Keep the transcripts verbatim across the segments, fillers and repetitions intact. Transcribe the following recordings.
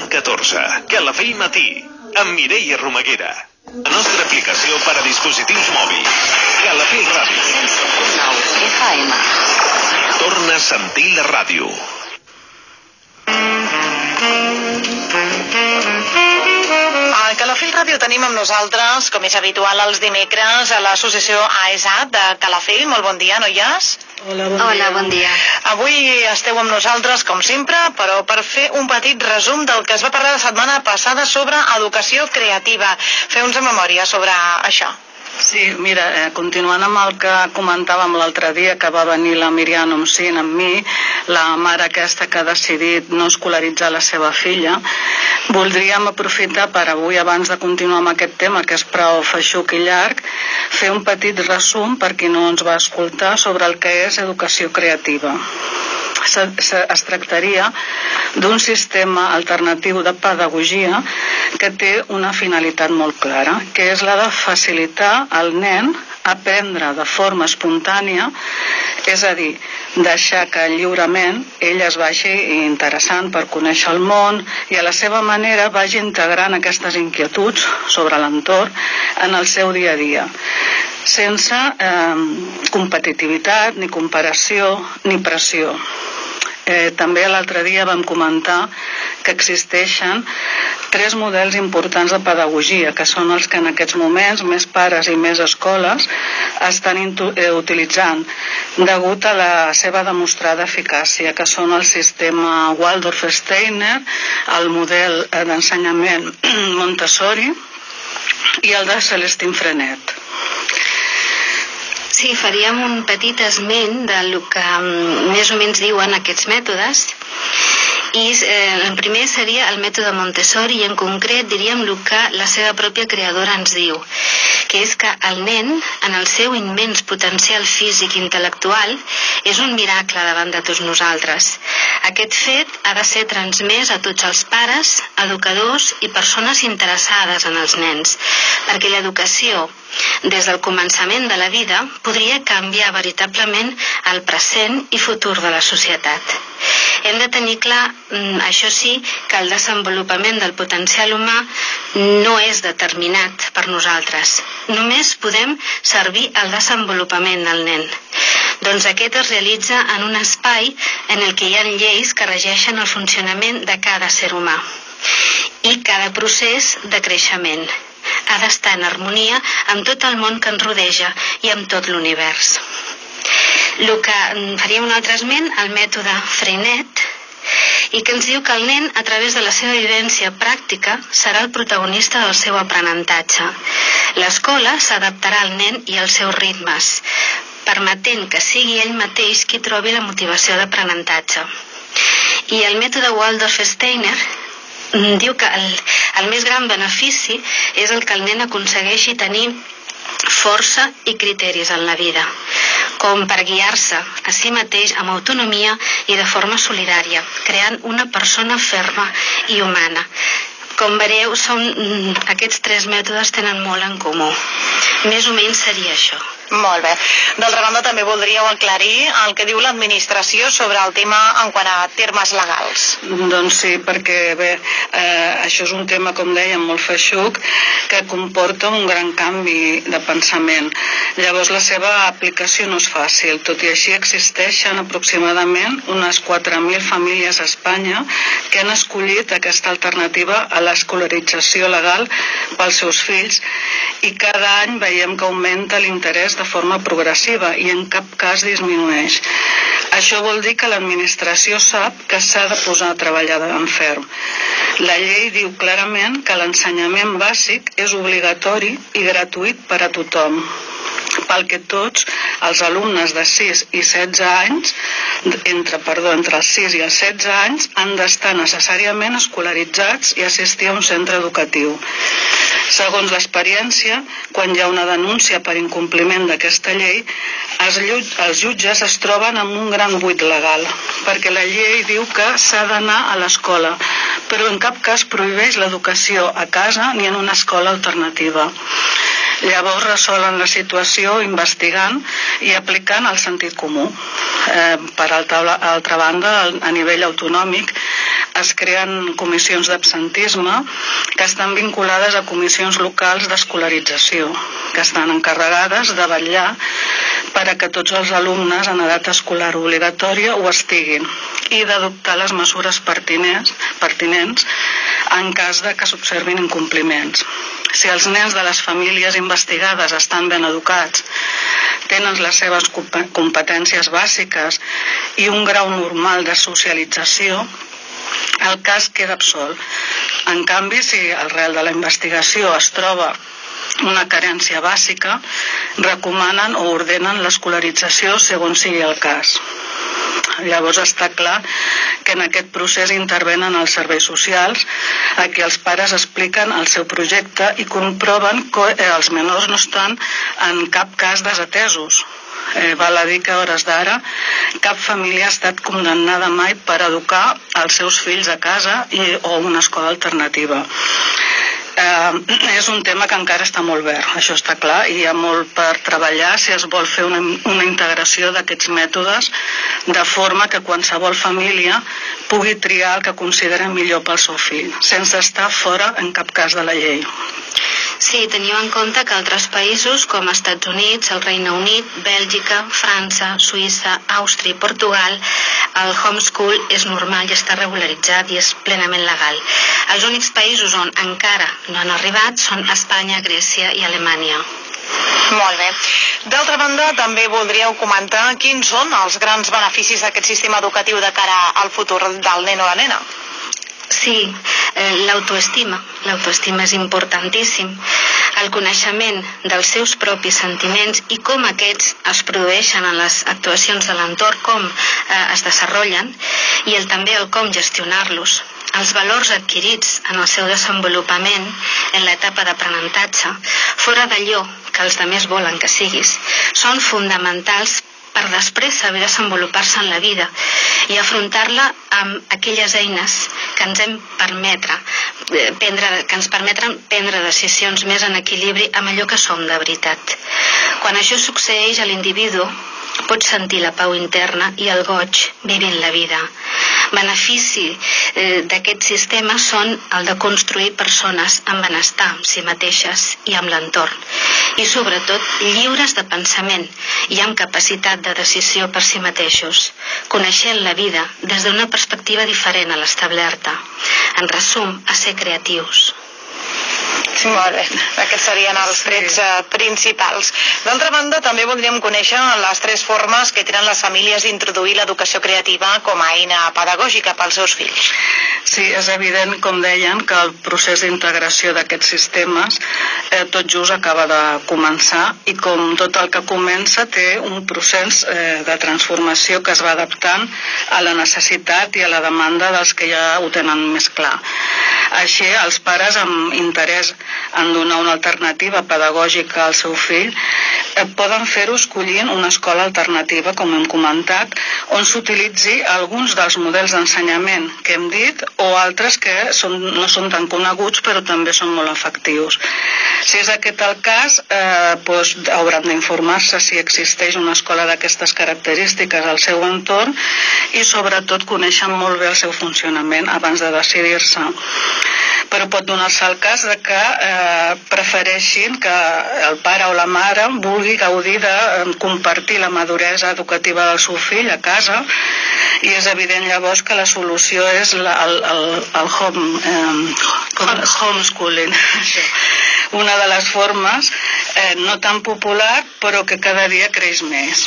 catorze. Calafell Matí, amb Mireia Romaguera. La nostra aplicació per a dispositius mòbils. Calafell Ràdio. F M. Torna a sentir la ràdio. A Calafell Ràdio tenim amb nosaltres, com és habitual els dimecres, a l'associació A E S A T de Calafell. Molt bon dia, noies. Hola, bon dia. Hola, bon dia. Avui esteu amb nosaltres, com sempre, però per fer un petit resum del que es va parlar la setmana passada sobre educació creativa. Feu-nos a memòria sobre això. Sí, mira, eh, continuant amb el que comentàvem l'altre dia, que va venir la Míriam Omsint amb mi, la mare aquesta que ha decidit no escolaritzar la seva filla, voldríem aprofitar per avui, abans de continuar amb aquest tema, que és prou feixuc i llarg, fer un petit resum per qui no ens va escoltar sobre el que és educació creativa. Se, se, es tractaria d'un sistema alternatiu de pedagogia que té una finalitat molt clara, que és la de facilitar al nen aprendre de forma espontània, és a dir, deixar que lliurement ell es vagi interessant per conèixer el món i a la seva manera vagi integrant aquestes inquietuds sobre l'entorn en el seu dia a dia, sense eh, competitivitat, ni comparació, ni pressió. Eh, també l'altre dia vam comentar que existeixen tres models importants de pedagogia, que són els que en aquests moments més pares i més escoles estan eh, utilitzant degut a la seva demostrada eficàcia, que són el sistema Waldorf-Steiner, el model d'ensenyament Montessori i el de Celestine Freinet. Sí, faríem un petit esment del que més o menys diuen aquests mètodes. I eh, el primer seria el mètode Montessori i en concret diríem el que la seva pròpia creadora ens diu, que és que el nen, en el seu immens potencial físic i intel·lectual, és un miracle davant de tots nosaltres. Aquest fet ha de ser transmès a tots els pares, educadors i persones interessades en els nens, perquè l'educació, des del començament de la vida, podria canviar veritablement el present i futur de la societat. Hem de tenir clar, això sí, que el desenvolupament del potencial humà no és determinat per nosaltres. Només podem servir al desenvolupament del nen. Doncs aquest es realitza en un espai en el que hi ha lleis que regeixen el funcionament de cada ser humà i cada procés de creixement. Ha d'estar en harmonia amb tot el món que ens rodeja i amb tot l'univers. El que faria un altre esment, el mètode Freinet, i que ens diu que el nen, a través de la seva vivència pràctica, serà el protagonista del seu aprenentatge. L'escola s'adaptarà al nen i als seus ritmes, permetent que sigui ell mateix qui trobi la motivació d'aprenentatge. I el mètode Waldorf-Steiner diu que el, el més gran benefici és el que el nen aconsegueixi tenir força i criteris en la vida, com per guiar-se a si mateix amb autonomia i de forma solidària, creant una persona ferma i humana. Com veureu, són, aquests tres mètodes tenen molt en comú. Més o menys seria això. Molt bé. D'altra banda, també voldríeu aclarir el que diu l'administració sobre el tema en quant a termes legals. Doncs sí, perquè bé, eh, això és un tema, com dèiem, molt feixuc, que comporta un gran canvi de pensament. Llavors la seva aplicació no és fàcil, tot i així existeixen aproximadament unes quatre mil famílies a Espanya que han escollit aquesta alternativa a l'escolarització legal pels seus fills i cada any veiem que augmenta l'interès de forma progressiva i en cap cas disminueix. Això vol dir que l'administració sap que s'ha de posar a treballar en ferm. La llei diu clarament que l'ensenyament bàsic és obligatori i gratuït per a tothom, pel que tots els alumnes de sis i setze anys, entre, perdó, entre els sis i els setze anys, han d'estar necessàriament escolaritzats i assistir a un centre educatiu. Segons l'experiència, quan hi ha una denúncia per incompliment d'aquesta llei, els jutges es troben amb un gran buit legal, perquè la llei diu que s'ha d'anar a l'escola, però en cap cas prohibeix l'educació a casa ni en una escola alternativa. Llavors resolen la situació investigant i aplicant el sentit comú. Eh, per altra, altra banda, a nivell autonòmic es creen comissions d'absentisme que estan vinculades a comissions locals d'escolarització, que estan encarregades de vetllar per a que tots els alumnes en edat escolar obligatòria ho estiguin i d'adoptar les mesures pertinents, pertinents en cas de que s'observin incompliments. Si els nens de les famílies investigades estan ben educats, tenen les seves competències bàsiques i un grau normal de socialització, el cas queda absolt. En canvi, si arrel de la investigació es troba una carència bàsica, recomanen o ordenen l'escolarització segons sigui el cas. Llavors està clar que en aquest procés intervenen els serveis socials, a qui els pares expliquen el seu projecte i comproven que els menors no estan en cap cas desatesos. Eh, val a dir que a hores d'ara cap família ha estat condemnada mai per educar els seus fills a casa i, o una escola alternativa. Eh, és un tema que encara està molt verd, això està clar, i hi ha molt per treballar si es vol fer una, una integració d'aquests mètodes de forma que qualsevol família pugui triar el que considera millor pel seu fill, sense estar fora en cap cas de la llei. Sí, teniu en compte que altres països com Estats Units, el Regne Unit, Bèlgica, França, Suïssa, Àustria i Portugal, el homeschool és normal i està regularitzat i és plenament legal. Els únics països on encara no han arribat són Espanya, Grècia i Alemanya. Molt bé. D'altra banda, també voldríeu comentar quins són els grans beneficis d'aquest sistema educatiu de cara al futur del nen o la nena? Sí, eh, l'autoestima. L'autoestima és importantíssim. El coneixement dels seus propis sentiments i com aquests es produeixen en les actuacions de l'entorn, com eh, es desenvolupen, i el, també el com gestionar-los. Els valors adquirits en el seu desenvolupament en l'etapa d'aprenentatge, fora d'allò que els altres volen que siguis, són fonamentals per després saber desenvolupar-se en la vida i afrontar-la amb aquelles eines que ens hem permetre, prendre, que ens permetren prendre decisions més en equilibri amb allò que som de veritat. Quan això succeeix a l'individu, pot sentir la pau interna i el goig vivint la vida. Benefici eh, d'aquest sistema són el de construir persones amb benestar amb si mateixes i amb l'entorn, i sobretot lliures de pensament i amb capacitat de decisió per si mateixos, coneixent la vida des d'una perspectiva diferent a l'establerta. En resum, a ser creatius. Sí, molt bé. Aquests serien els trets uh, principals. D'altra banda, també voldríem conèixer les tres formes que tenen les famílies d'introduir l'educació creativa com a eina pedagògica pels seus fills. Sí, és evident, com deien, que el procés d'integració d'aquests sistemes eh, tot just acaba de començar i com tot el que comença té un procés eh, de transformació que es va adaptant a la necessitat i a la demanda dels que ja ho tenen més clar. Així, els pares amb interès en donar una alternativa pedagògica al seu fill eh, poden fer-ho escollint una escola alternativa, com hem comentat, on s'utilitzi alguns dels models d'ensenyament que hem dit o altres que són, no són tan coneguts però també són molt efectius. Si és aquest el cas, eh, doncs hauran d'informar-se si existeix una escola d'aquestes característiques al seu entorn i sobretot coneixen molt bé el seu funcionament abans de decidir-se. Però pot donar-se el cas de que eh, prefereixin que el pare o la mare vulgui gaudir de eh, compartir la maduresa educativa del seu fill a casa, i és evident llavors que la solució és la, el, el, el home, eh, homeschooling. Una de les formes eh, no tan popular però que cada dia creix més,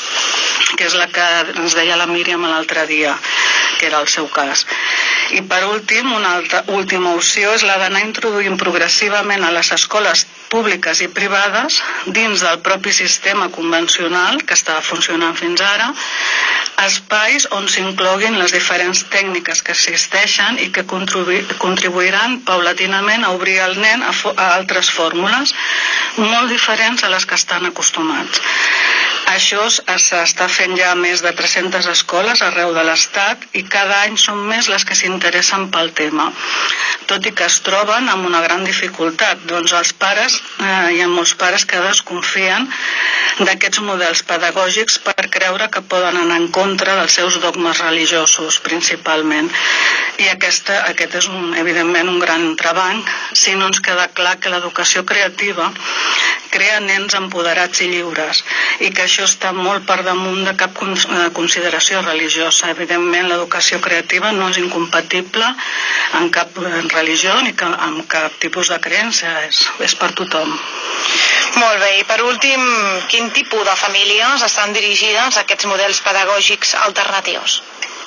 que és la que ens deia la Míriam l'altre dia, que era el seu cas. I per últim, una altra, última opció és la d'anar introduint progressivament a les escoles públiques i privades, dins del propi sistema convencional que estava funcionant fins ara, espais on s'incloguin les diferents tècniques que existeixen i que contribuiran paulatinament a obrir el nen a, a altres fórmules molt diferents a les que estan acostumats. Això s'està fent ja a més de tres-centes escoles arreu de l'Estat i cada any són més les que s'interessen pel tema. tot i que es troben amb una gran dificultat. Doncs els pares, eh, hi ha molts pares que desconfien d'aquests models pedagògics per creure que poden anar en contra dels seus dogmes religiosos, principalment. I aquesta, aquest és, un, evidentment, un gran entrebanc si no ens queda clar que l'educació creativa crea nens empoderats i lliures i que això està molt per damunt de cap consideració religiosa. Evidentment, l'educació creativa no és incompatible en cap religió ni amb cap tipus de creença, és, és per tothom. Molt bé, i per últim, quin tipus de famílies estan dirigides a aquests models pedagògics alternatius?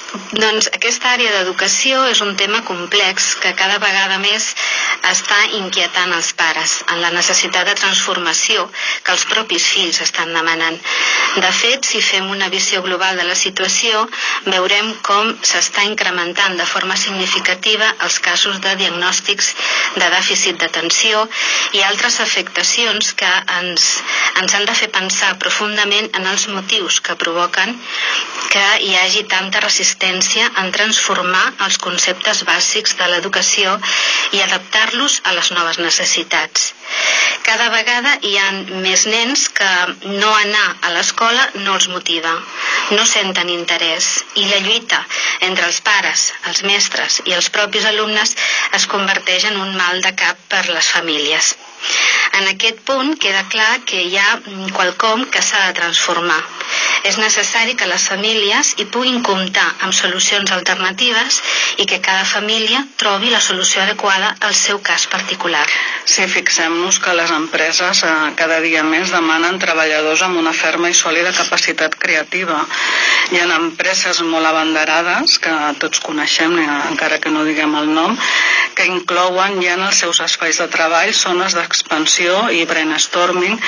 Doncs aquesta àrea d'educació és un tema complex que cada vegada més està inquietant els pares en la necessitat de transformació que els propis fills estan demanant. De fet, si fem una visió global de la situació, veurem com s'està incrementant de forma significativa els casos de diagnòstics de dèficit d'atenció i altres afectacions que ens, ens han de fer pensar profundament en els motius que provoquen que hi hagi tanta resistència en transformar els conceptes bàsics de l'educació i adaptar-los a les noves necessitats. Cada vegada hi ha més nens que no anar a l'escola no els motiva, no senten interès i la lluita entre els pares, els mestres i els propis alumnes es converteix en un mal de cap per les famílies. En aquest punt queda clar que hi ha quelcom que s'ha de transformar. És necessari que les famílies hi puguin comptar amb solucions alternatives i que cada família trobi la solució adequada al seu cas particular. Sí, fixem-nos que les empreses eh, cada dia més demanen treballadors amb una ferma i sòlida capacitat creativa. Hi ha empreses molt abanderades, que tots coneixem, encara que no diguem el nom, que inclouen ja en els seus espais de treball zones d'expansió i brainstorming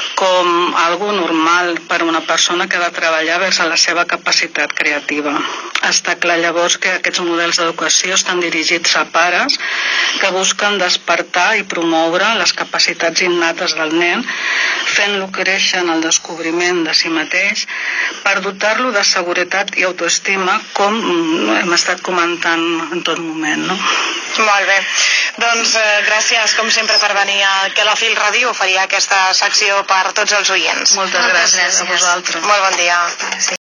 com algo normal per una persona que ha de treballar vers a la seva capacitat creativa. Està clar llavors que aquests models d'educació estan dirigits a pares que busquen despertar i promoure les capacitats innates del nen, fent-lo créixer en el descobriment de si mateix per dotar-lo de seguretat i autoestima, com hem estat comentant en tot moment, no? Molt bé. Doncs eh, gràcies, com sempre, per venir aquí a la Fil Ràdio, oferir aquesta secció per tots els oients. Moltes gràcies, gràcies a vosaltres. Molt bon dia. Sí.